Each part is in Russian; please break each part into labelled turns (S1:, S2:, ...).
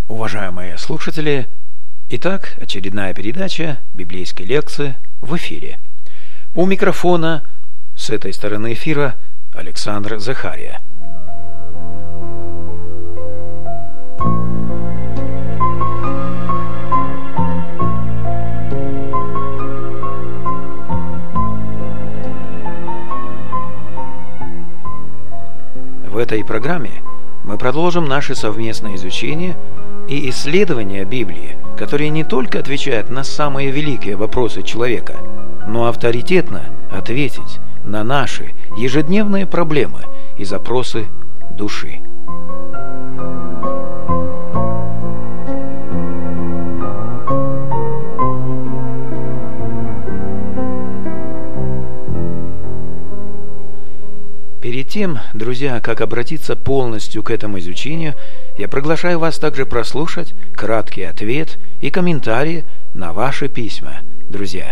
S1: Уважаемые слушатели, итак, очередная передача библейской лекции в эфире. У микрофона с этой стороны эфира Александр Захария. В этой программе мы продолжим наше совместное изучение и исследование Библии, которые не только отвечают на самые великие вопросы человека, но авторитетно ответить на наши ежедневные проблемы и запросы души. Перед тем, друзья, как обратиться полностью к этому изучению, я приглашаю вас также прослушать краткий ответ и комментарии на ваши письма, друзья.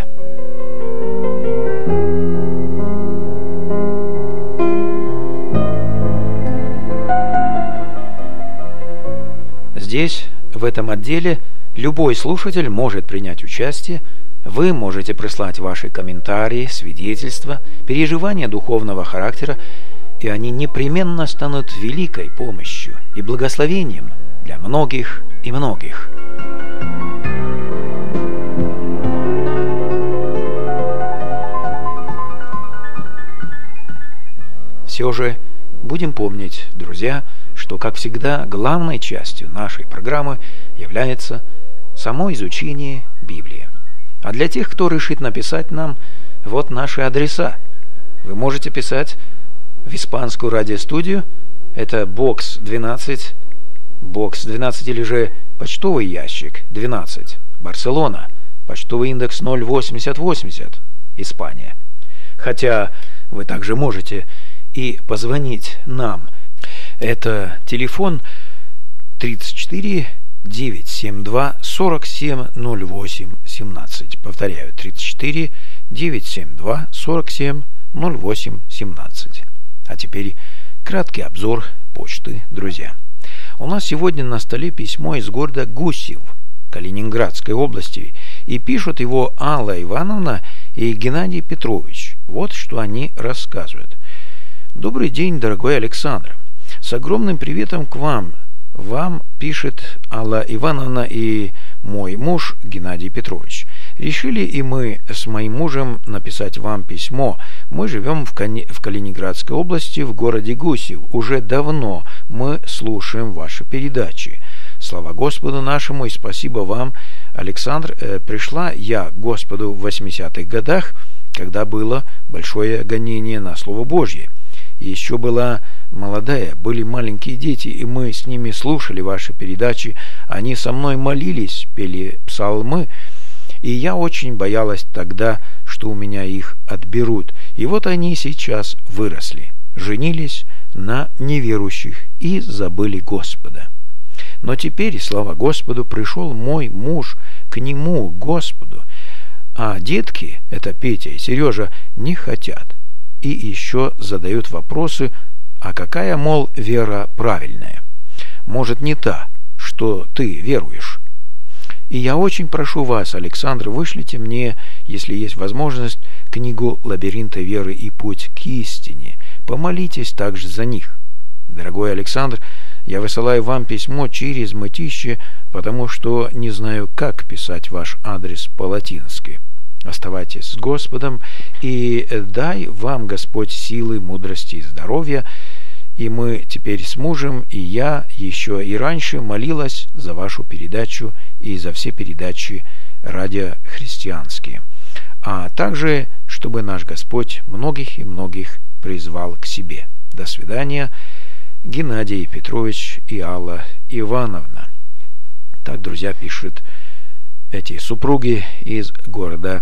S1: Здесь, в этом отделе, любой слушатель может принять участие. Вы можете прислать ваши комментарии, свидетельства, переживания духовного характера, и они непременно станут великой помощью и благословением для многих и многих. Все же будем помнить, друзья, что, как всегда, главной частью нашей программы является само изучение Библии. А для тех, кто решит написать нам, вот наши адреса. Вы можете писать в испанскую радиостудию, это бокс 12 или же почтовый ящик 12, Барселона, почтовый индекс 08080, Испания. Хотя вы также можете и позвонить нам. Это телефон 34 972 47 08 17. Повторяю, 34 972 47 08 17. А теперь краткий обзор почты, друзья. У нас сегодня на столе письмо из города Гусев, Калининградской области, и пишут его Алла Ивановна и Геннадий Петрович. Вот что они рассказывают. Добрый день, дорогой Александр. С огромным приветом к вам. Вам пишет Алла Ивановна и мой муж Геннадий Петрович. Решили и мы с моим мужем написать вам письмо. Мы живем в Калининградской области, в городе Гусев. Уже давно мы слушаем ваши передачи. Слава Господу нашему и спасибо вам, Александр. Пришла я к Господу в 80-х годах, когда было большое гонение на Слово Божье. И еще была молодая, были маленькие дети, и мы с ними слушали ваши передачи. Они со мной молились, пели псалмы, и я очень боялась тогда, что у меня их отберут. И вот они сейчас выросли, женились на неверующих и забыли Господа. Но теперь, слава Господу, пришел мой муж к нему, к Господу, а детки, это Петя и Сережа, не хотят. И еще задают вопросы, а какая, мол, вера правильная? Может, не та, что ты веруешь? И я очень прошу вас, Александр, вышлите мне, если есть возможность, книгу «Лабиринты веры и путь к истине». Помолитесь также за них. Дорогой Александр, я высылаю вам письмо через Мытищи, потому что не знаю, как писать ваш адрес по-латински. Оставайтесь с Господом, и дай вам Господь силы, мудрости и здоровья. И мы теперь с мужем, и я еще и раньше молилась за вашу передачу и за все передачи радиохристианские. А также, чтобы наш Господь многих и многих призвал к себе. До свидания, Геннадий Петрович и Алла Ивановна. Так, друзья, пишут эти супруги из города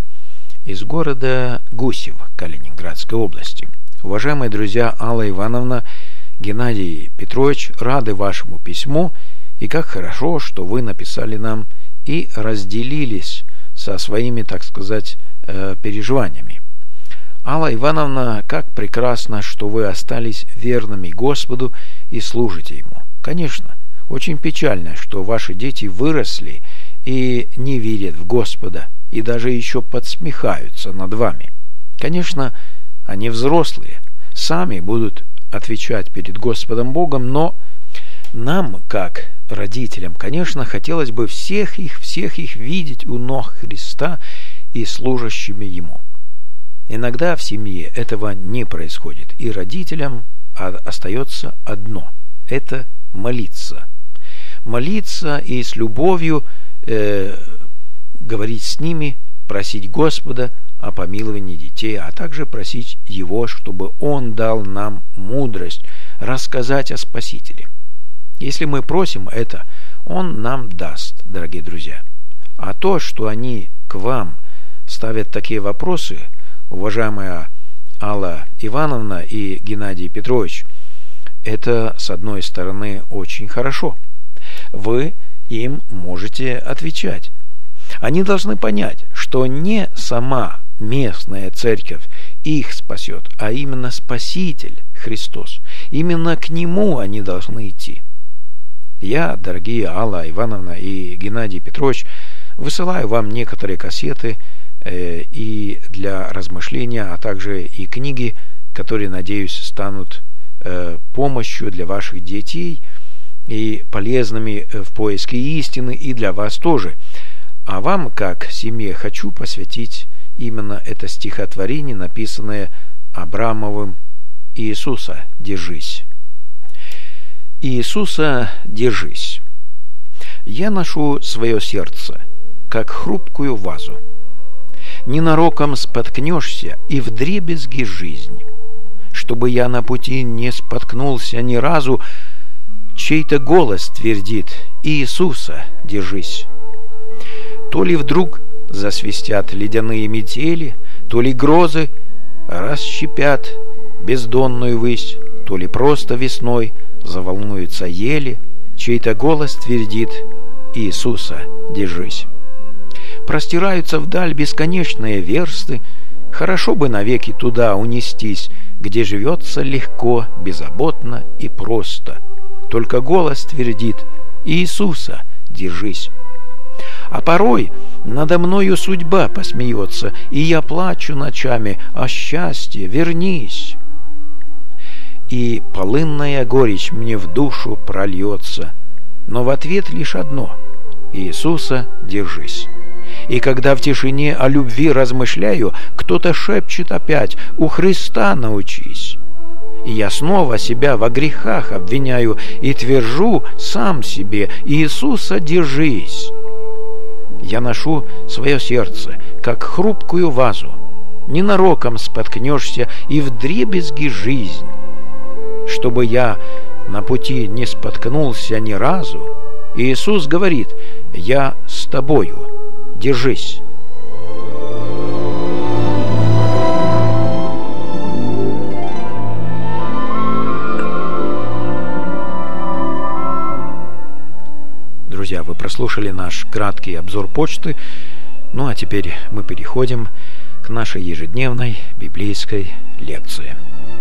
S1: Гусев, Калининградской области. Уважаемые друзья, Алла Ивановна, Геннадий Петрович, рады вашему письму, и как хорошо, что вы написали нам и разделились со своими, так сказать, переживаниями. Алла Ивановна, как прекрасно, что вы остались верными Господу и служите Ему. Конечно, Очень печально, что ваши дети выросли и не верят в Господа, и даже еще подсмехаются над вами. Конечно, они взрослые, сами будут отвечать перед Господом Богом, но нам, как родителям, конечно, хотелось бы всех их видеть у ног Христа и служащими Ему. Иногда в семье этого не происходит, и родителям остается одно – это молиться. Молиться и с любовью говорить с ними, просить Господа о помиловании детей, а также просить Его, чтобы Он дал нам мудрость рассказать о Спасителе. Если мы просим это, Он нам даст, дорогие друзья. А то, что они к вам ставят такие вопросы, уважаемая Алла Ивановна и Геннадий Петрович, это, с одной стороны, очень хорошо. Вы им можете отвечать. Они должны понять, что не сама местная церковь их спасет, а именно Спаситель Христос. Именно к Нему они должны идти. Я, дорогие Алла Ивановна и Геннадий Петрович, высылаю вам некоторые кассеты и для размышления, а также и книги, которые, надеюсь, станут помощью для ваших детей и полезными в поиске истины и для вас тоже. А вам, как семье, хочу посвятить именно это стихотворение, написанное Абрамовым: «Иисуса, держись». Иисуса, держись. Я ношу свое сердце, как хрупкую вазу. Ненароком споткнешься, и вдребезги жизнь. Чтобы я на пути не споткнулся ни разу, чей-то голос твердит: «Иисуса, держись». То ли вдруг засвистят ледяные метели, то ли грозы расщепят бездонную высь, то ли просто весной заволнуются ели, чей-то голос твердит: «Иисуса, держись». Простираются вдаль бесконечные версты, хорошо бы навеки туда унестись, где живется легко, беззаботно и просто. Только голос твердит: «Иисуса, держись». А порой надо мною судьба посмеется, и я плачу ночами: «О счастье, вернись!» И полынная горечь мне в душу прольется, но в ответ лишь одно: «Иисуса, держись». И когда в тишине о любви размышляю, кто-то шепчет опять: «У Христа научись». И я снова себя во грехах обвиняю и твержу сам себе: «Иисуса, держись». Я ношу свое сердце, как хрупкую вазу. Ненароком споткнешься, и вдребезги жизнь. Чтобы я на пути не споткнулся ни разу, Иисус говорит: «Я с тобою, держись». Друзья, вы прослушали наш краткий обзор почты. Ну а теперь мы переходим к нашей ежедневной библейской лекции.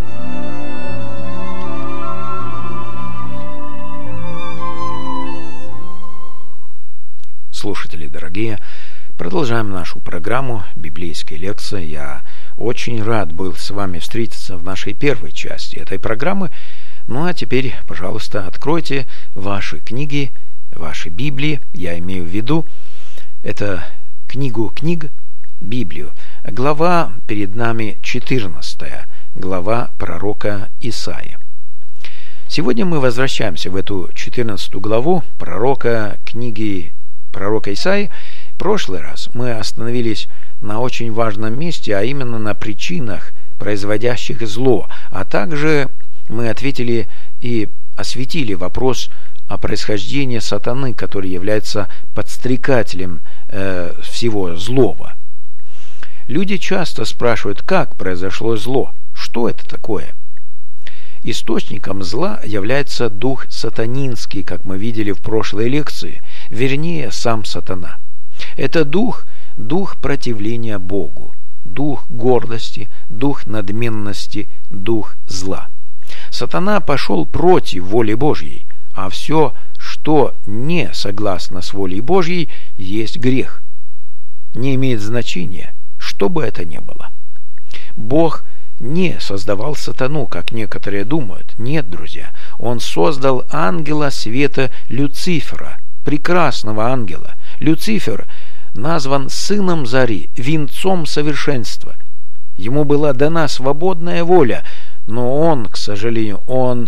S1: Слушатели дорогие, продолжаем нашу программу библейской лекции. Я очень рад был с вами встретиться в нашей первой части этой программы. Ну а теперь, пожалуйста, откройте ваши книги, ваши Библии, я имею в виду, это книгу книг, Библию. Глава перед нами 14, глава пророка Исаии. Сегодня мы возвращаемся в эту 14 главу книги пророка Исаии. В прошлый раз мы остановились на очень важном месте, а именно на причинах, производящих зло, а также мы ответили и осветили вопрос о происхождении сатаны, который является подстрекателем всего злого. Люди часто спрашивают, как произошло зло, что это такое. Источником зла является дух сатанинский, как мы видели в прошлой лекции, вернее, сам сатана. Это дух противления Богу, дух гордости, дух надменности, дух зла. Сатана пошел против воли Божьей, а все, что не согласно с волей Божьей, есть грех. Не имеет значения, что бы это ни было. Бог не создавал сатану, как некоторые думают. Нет, друзья, Он создал ангела света Люцифера, прекрасного ангела. Люцифер назван сыном зари, венцом совершенства. Ему была дана свободная воля, но он, к сожалению, он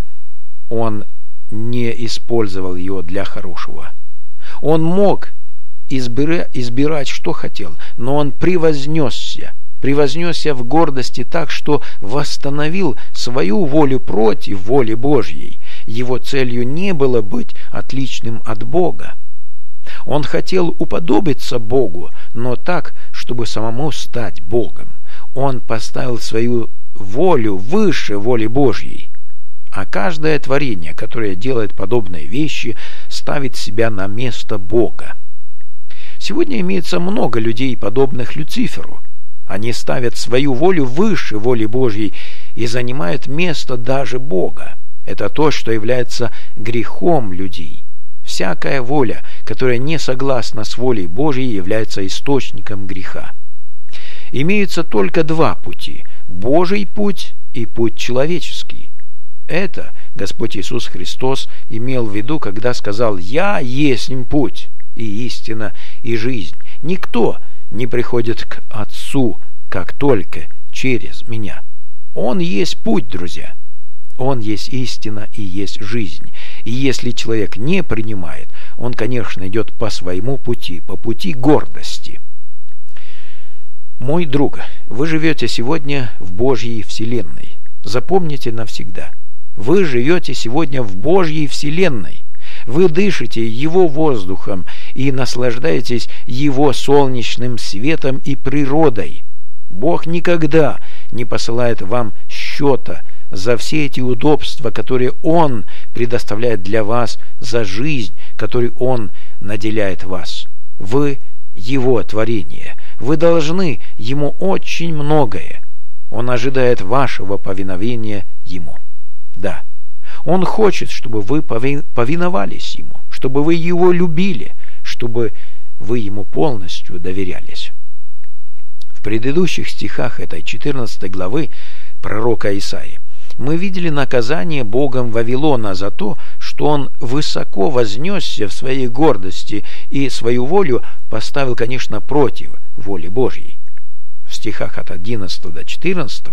S1: не использовал ее для хорошего. Он мог избирать, что хотел, но он превознесся в гордости так, что восстановил свою волю против воли Божьей. Его целью не было быть отличным от Бога. Он хотел уподобиться Богу, но так, чтобы самому стать Богом. Он поставил свою волю выше воли Божьей. А каждое творение, которое делает подобные вещи, ставит себя на место Бога. Сегодня имеется много людей, подобных Люциферу. Они ставят свою волю выше воли Божьей и занимают место даже Бога. Это то, что является грехом людей. Всякая воля, которая не согласна с волей Божьей, является источником греха. Имеются только два пути – Божий путь и путь человеческий. Это Господь Иисус Христос имел в виду, когда сказал: «Я есть путь и истина и жизнь. Никто не приходит к Отцу, как только через Меня». Он есть путь, друзья. Он есть истина и есть жизнь. И если человек не принимает, он, конечно, идет по своему пути, по пути гордости. Мой друг, вы живете сегодня в Божьей вселенной. Запомните навсегда. Вы живете сегодня в Божьей вселенной. Вы дышите Его воздухом и наслаждаетесь Его солнечным светом и природой. Бог никогда не посылает вам счета за все эти удобства, которые Он предоставляет для вас, за жизнь, которой Он наделяет вас. Вы Его творение. Вы должны Ему очень многое. Он ожидает вашего повиновения Ему. Да, Он хочет, чтобы вы повиновались Ему, чтобы вы Его любили, чтобы вы Ему полностью доверялись. В предыдущих стихах этой 14 главы пророка Исаии мы видели наказание Богом Вавилона за то, что он высоко вознесся в своей гордости и свою волю поставил, конечно, против воли Божьей. В стихах от 11 до 14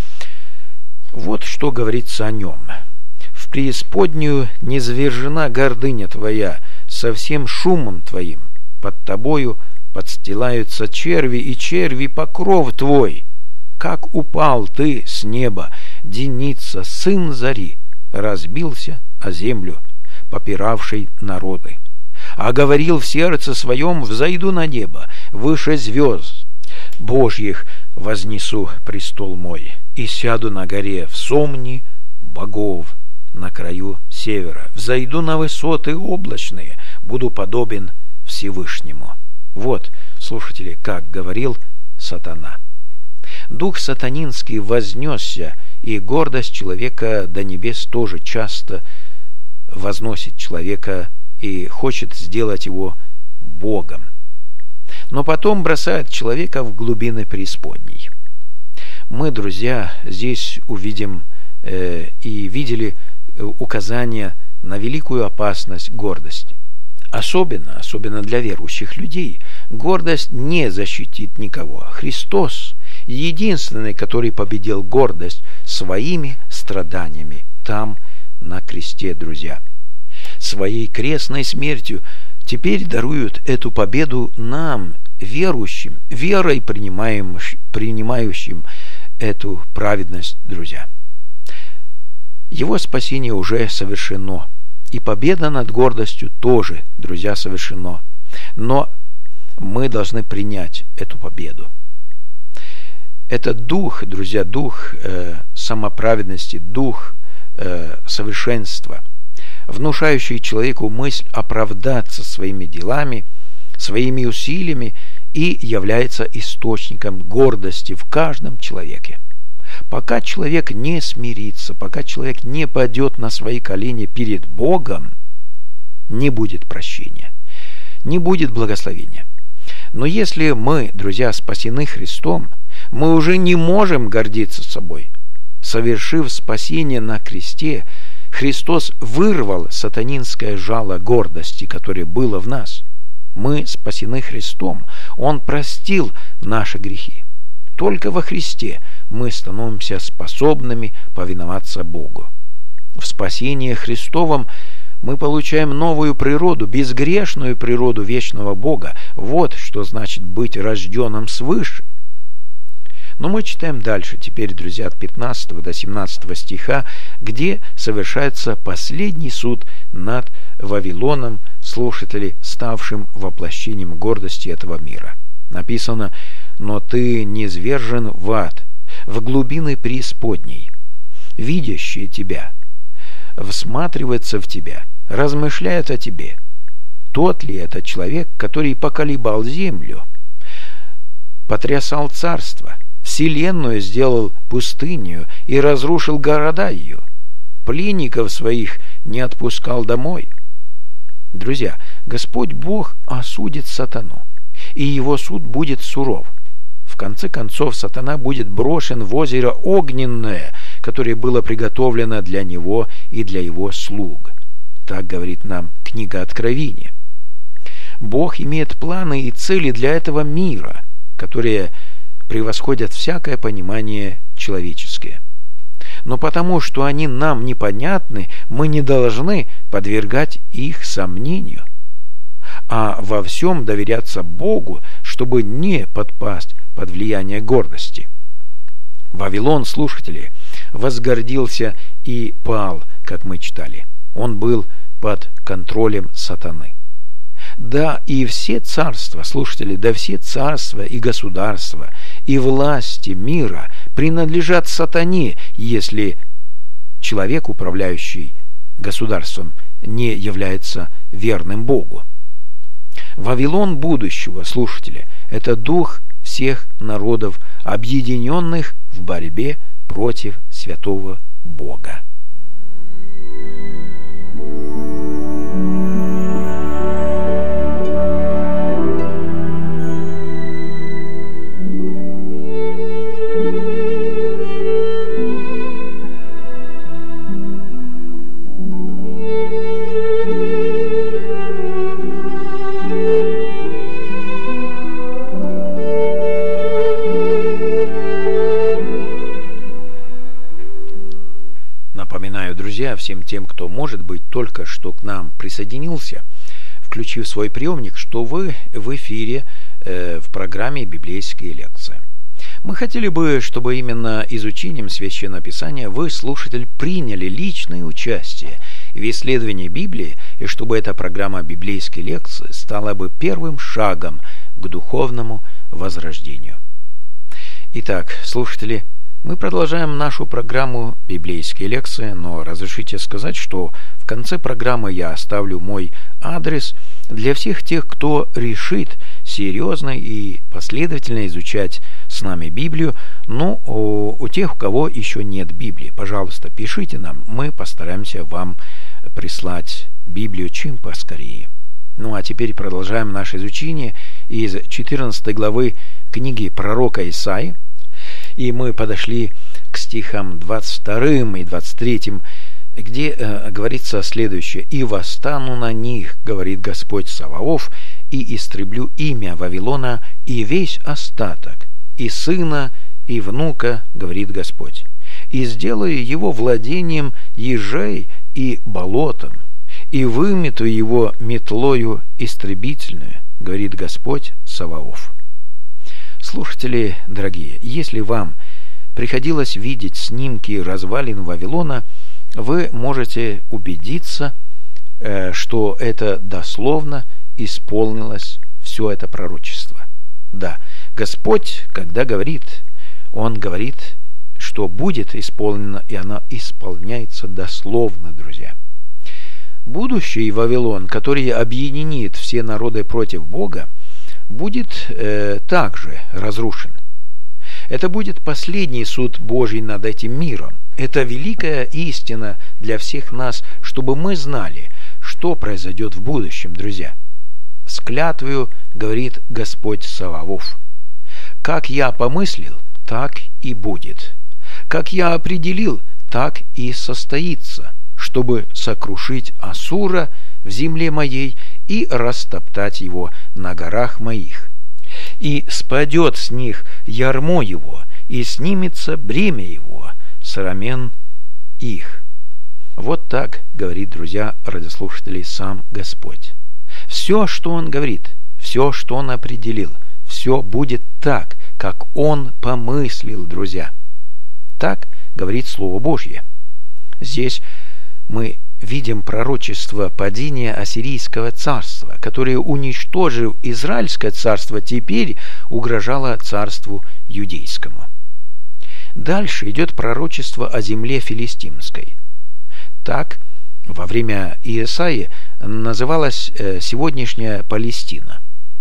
S1: вот что говорится о нем. «В преисподнюю низвержена гордыня твоя, со всем шумом твоим, под тобою подстилаются черви, и черви покров твой. Как упал ты с неба, Деница, сын зари, разбился о землю, попиравший народы. А говорил в сердце своем: взойду на небо, выше звезд Божьих вознесу престол мой, и сяду на горе в сомни богов на краю севера. Взойду на высоты облачные, буду подобен Всевышнему». Вот, слушатели, как говорил сатана. Дух сатанинский вознесся, и гордость человека до небес тоже часто возносит человека и хочет сделать его Богом. Но потом бросает человека в глубины преисподней. Мы, друзья, здесь увидим и видели указание на великую опасность гордости. Особенно для верующих людей. Гордость не защитит никого. Христос единственный, который победил гордость своими страданиями там, на кресте, друзья. Своей крестной смертью теперь даруют эту победу нам, верующим, верой принимающим эту праведность, друзья. Его спасение уже совершено, и победа над гордостью тоже, друзья, совершено. Но мы должны принять эту победу. Это дух, друзья, дух самоправедности, дух совершенства, внушающий человеку мысль оправдаться своими делами, своими усилиями, и является источником гордости в каждом человеке. Пока человек не смирится, пока человек не падет на свои колени перед Богом, не будет прощения, не будет благословения. Но если мы, друзья, спасены Христом, мы уже не можем гордиться собой. Совершив спасение на кресте, Христос вырвал сатанинское жало гордости, которое было в нас. Мы спасены Христом. Он простил наши грехи. Только во Христе мы становимся способными повиноваться Богу. В спасении Христовом мы получаем новую природу, безгрешную природу вечного Бога. Вот что значит быть рожденным свыше. Но мы читаем дальше, теперь, друзья, от 15 до 17 стиха, где совершается последний суд над Вавилоном, слушатели, ставшим воплощением гордости этого мира. Написано: «Но ты низвержен в ад, в глубины преисподней. Видящие тебя всматривается в тебя, размышляет о тебе. Тот ли это человек, который поколебал землю, потрясал царство, вселенную сделал пустынью и разрушил города ее, пленников своих не отпускал домой?» Друзья, Господь Бог осудит сатану, и его суд будет суров. В конце концов, сатана будет брошен в озеро огненное, которое было приготовлено для него и для его слуг. Так говорит нам книга Откровения. Бог имеет планы и цели для этого мира, которые превосходят всякое понимание человеческое. Но потому, что они нам непонятны, мы не должны подвергать их сомнению, а во всем доверяться Богу, чтобы не подпасть под влияние гордости. Вавилон, слушатели, возгордился и пал, как мы читали. Он был под контролем сатаны. Да, и все царства, слушатели, да все царства и государства, и власти мира принадлежат сатане, если человек, управляющий государством, не является верным Богу. Вавилон будущего, слушатели, это дух всех народов, объединенных в борьбе против святого Бога. Напоминаю, друзья, всем тем, кто, может быть, только что к нам присоединился, включив свой приемник, что вы в эфире в программе «Библейские лекции». Мы хотели бы, чтобы именно изучением Священного Писания вы, слушатель, приняли личное участие в исследовании Библии, и чтобы эта программа «Библейские лекции» стала бы первым шагом к духовному возрождению. Итак, слушатели, мы продолжаем нашу программу «Библейские лекции», но разрешите сказать, что в конце программы я оставлю мой адрес для всех тех, кто решит серьезно и последовательно изучать с нами Библию, но у тех, у кого еще нет Библии, пожалуйста, пишите нам, мы постараемся вам прислать Библию чем поскорее. Ну а теперь продолжаем наше изучение из 14 главы книги пророка Исаии. И мы подошли к стихам 22 и 23, где говорится следующее: «И восстану на них, говорит Господь Саваоф, и истреблю имя Вавилона и весь остаток, и сына, и внука, говорит Господь, и сделаю его владением ежей и болотом, и вымету его метлою истребительную, говорит Господь Саваоф». Слушатели дорогие, если вам приходилось видеть снимки развалин Вавилона, вы можете убедиться, что это дословно исполнилось все это пророчество. Да, Господь, когда говорит, Он говорит, что будет исполнено, и оно исполняется дословно, друзья. Будущий Вавилон, который объединит все народы против Бога, будет также разрушен. Это будет последний суд Божий над этим миром. Это великая истина для всех нас, чтобы мы знали, что произойдет в будущем, друзья. С клятвою говорит Господь Саваоф: «Как я помыслил, так и будет. Как я определил, так и состоится, чтобы сокрушить Ассура в земле моей и растоптать его на горах моих. И спадет с них ярмо его, и снимется бремя его с рамен их». Вот так говорит, друзья, радиослушатели, сам Господь. Все, что Он говорит, все, что Он определил, все будет так, как Он помыслил, друзья. Так говорит Слово Божье. Здесь мы видим пророчество падения Ассирийского царства, которое, уничтожив Израильское царство, теперь угрожало царству Юдейскому. Дальше идет пророчество о земле филистимской. Так во время Иесаии называлась сегодняшняя Палестина.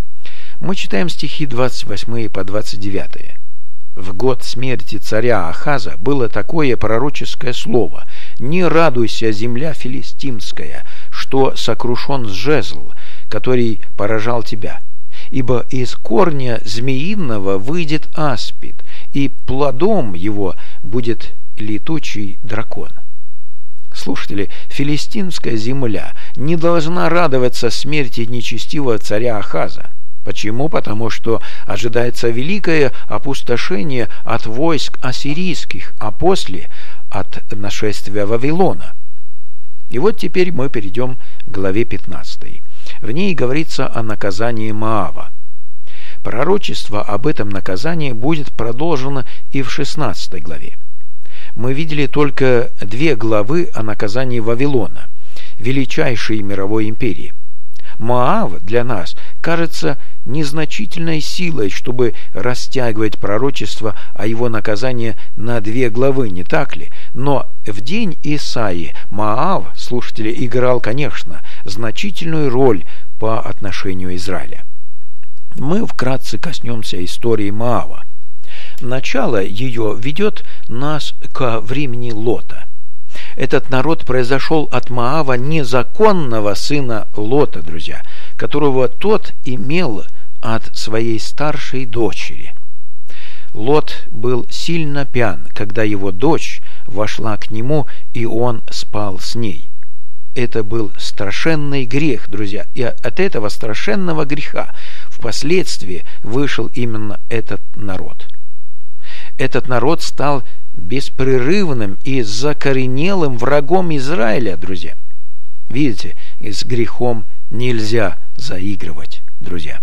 S1: Мы читаем стихи 28 по 29. «В год смерти царя Ахаза было такое пророческое слово: не радуйся, земля филистимская, что сокрушен жезл, который поражал тебя. Ибо из корня змеиного выйдет аспид, и плодом его будет летучий дракон». Слушатели, филистимская земля не должна радоваться смерти нечестивого царя Ахаза. Почему? Потому что ожидается великое опустошение от войск ассирийских, а после от нашествия Вавилона. И вот теперь мы перейдем к главе 15. В ней говорится о наказании Моава. Пророчество об этом наказании будет продолжено и в 16 главе. Мы видели только 2 главы о наказании Вавилона, величайшей мировой империи. Моав для нас кажется незначительной силой, чтобы растягивать пророчество о его наказании на 2 главы, не так ли? Но в день Исаии Моав, слушатели, играл, конечно, значительную роль по отношению Израиля. Мы вкратце коснемся истории Моава. Начало ее ведет нас ко времени Лота. Этот народ произошел от Моава, незаконного сына Лота, друзья, которого тот имел от своей старшей дочери. Лот был сильно пьян, когда его дочь вошла к нему, и он спал с ней. Это был страшенный грех, друзья, и от этого страшенного греха впоследствии вышел именно этот народ. Этот народ стал беспрерывным и закоренелым врагом Израиля, друзья. Видите, с грехом нельзя заигрывать, друзья.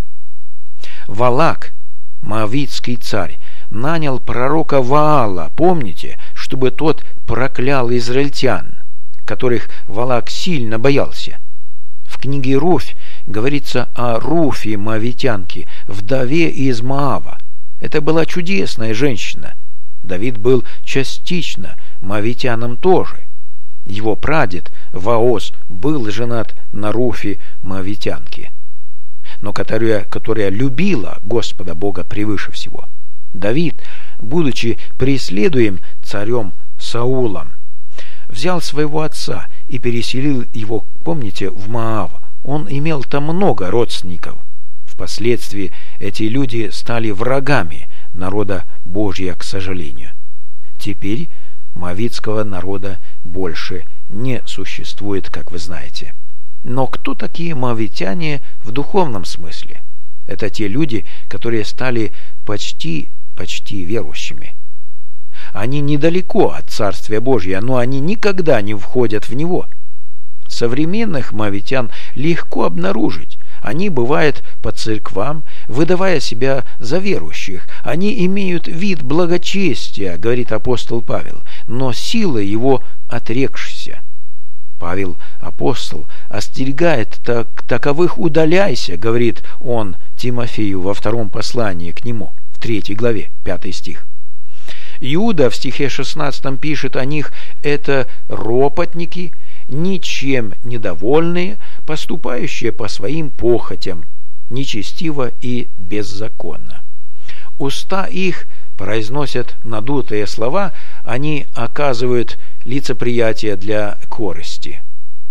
S1: Валак, моавитский царь, нанял пророка Ваала, помните, чтобы тот проклял израильтян, которых Валак сильно боялся. В книге Руфь говорится о Руфе, моавитянке, вдове из Моава. Это была чудесная женщина. Давид был частично моавитяном тоже. Его прадед Ваоз был женат на Руфе, моавитянке, но которая любила Господа Бога превыше всего. Давид, будучи преследуем царем Саулом, взял своего отца и переселил его, помните, в Моав. Он имел там много родственников. Впоследствии эти люди стали врагами народа Божия, к сожалению. Теперь моавитского народа больше не существует, как вы знаете. Но кто такие моавитяне в духовном смысле? Это те люди, которые стали почти верующими. Они недалеко от Царствия Божия, но они никогда не входят в него. Современных моавитян легко обнаружить. Они бывают по церквам, выдавая себя за верующих. Они имеют вид благочестия, говорит апостол Павел, но силы его отрекшися. Павел, апостол, остерегает таковых: удаляйся, говорит он Тимофею во 2 послании к нему, в 3 главе, 5 стих. Иуда в стихе 16 пишет о них: это ропотники, ничем недовольные, поступающие по своим похотям, нечестиво и беззаконно. Уста их произносят надутые слова, они оказывают лицеприятие для корысти.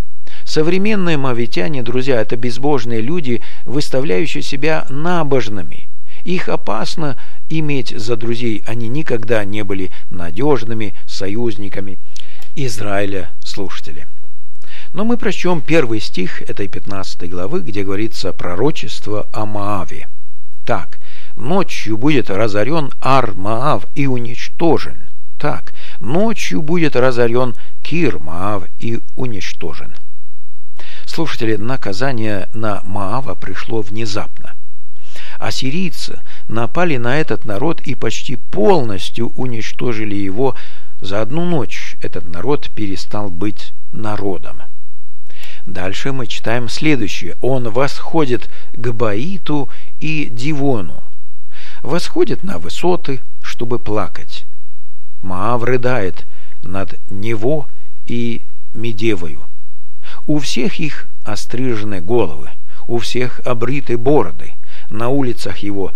S1: Современные моавитяне, друзья, это безбожные люди, выставляющие себя набожными. Их опасно иметь за друзей, они никогда не были надежными союзниками Израиля, слушатели. Но мы прочтем первый стих этой 15 главы, где говорится пророчество о Моаве. Так, ночью будет разорен Ар-Моав и уничтожен. Так, ночью будет разорен Кир-Моав и уничтожен. Слушатели, наказание на Моава пришло внезапно. Ассирийцы напали на этот народ и почти полностью уничтожили его. За одну ночь этот народ перестал быть народом. Дальше мы читаем следующее. Он восходит к Баиту и Дивону. Восходит на высоты, чтобы плакать. Моав рыдает над Нево и Медевою. У всех их острижены головы, у всех обриты бороды. На улицах его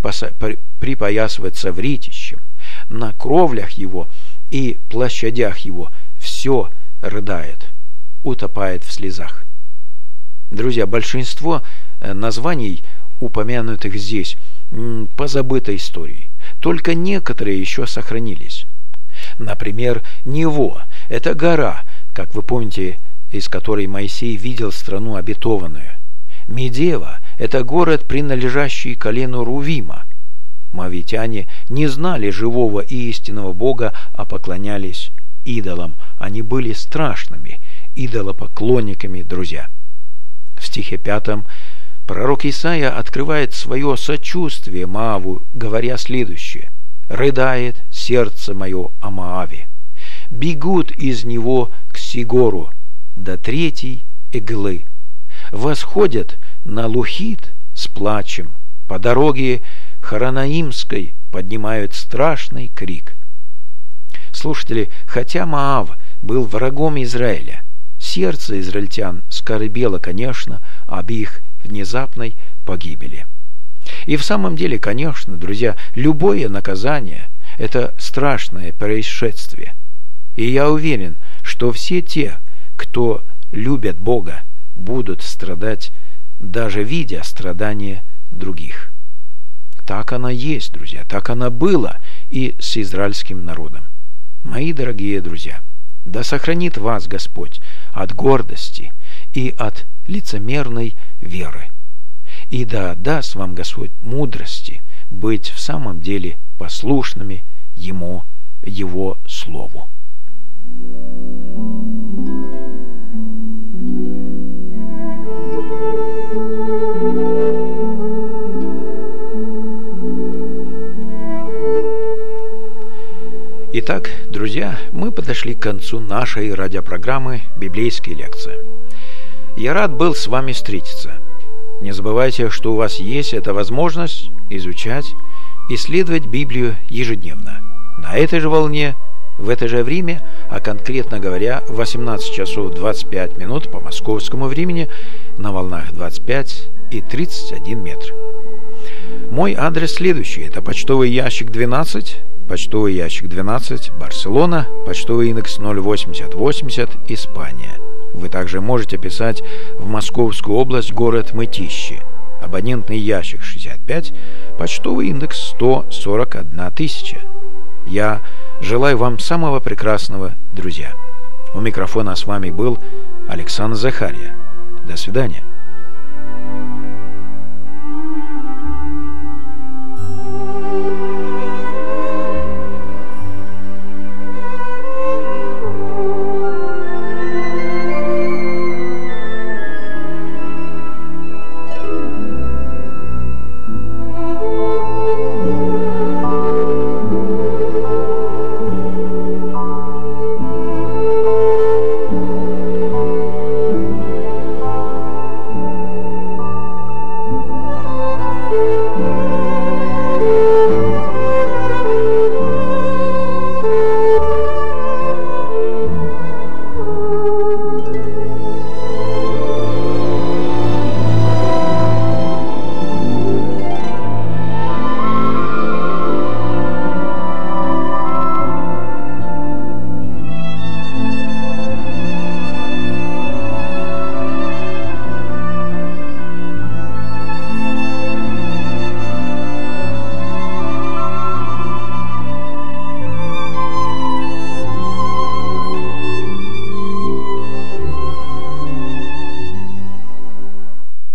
S1: припоясывается вритищем, на кровлях его и площадях его все рыдает, утопает в слезах. Друзья, большинство названий, упомянутых здесь, позабытой историей. Только некоторые еще сохранились. Например, Нево – это гора, как вы помните, из которой Моисей видел страну обетованную. Медева – это город, принадлежащий колену Рувима. Моавитяне не знали живого и истинного Бога, а поклонялись идолам. Они были страшными идолопоклонниками, друзья. В стихе 5 пророк Исаия открывает свое сочувствие Моаву, говоря следующее: «Рыдает сердце мое о Моаве. Бегут из него к Сигору, до третьей Эглы. Восходят на Лухит с плачем, по дороге Хоронаимской поднимают страшный крик». Слушатели, хотя Моав был врагом Израиля, сердце израильтян скорбело, конечно, об их внезапной погибели. И в самом деле, конечно, друзья, любое наказание – это страшное происшествие. И я уверен, что все те, кто любят Бога, будут страдать, даже видя страдания других. Так оно есть, друзья, так оно было и с израильским народом. Мои дорогие друзья, да сохранит вас Господь от гордости и от лицемерной веры. И да даст вам Господь мудрости быть в самом деле послушными Ему, Его Слову. Итак, друзья, мы подошли к концу нашей радиопрограммы «Библейские лекции». Я рад был с вами встретиться. Не забывайте, что у вас есть эта возможность изучать, исследовать Библию ежедневно. На этой же волне, в это же время, а конкретно говоря, в 18 часов 25 минут по московскому времени на волнах 25 и 31 метр. Мой адрес следующий. Это почтовый ящик 12, почтовый ящик 12, Барселона, почтовый индекс 08080, Испания. Вы также можете писать в Московскую область, город Мытищи. Абонентный ящик 65, почтовый индекс 141 тысяча. Я желаю вам самого прекрасного, друзья. У микрофона с вами был Александр Захария. До свидания.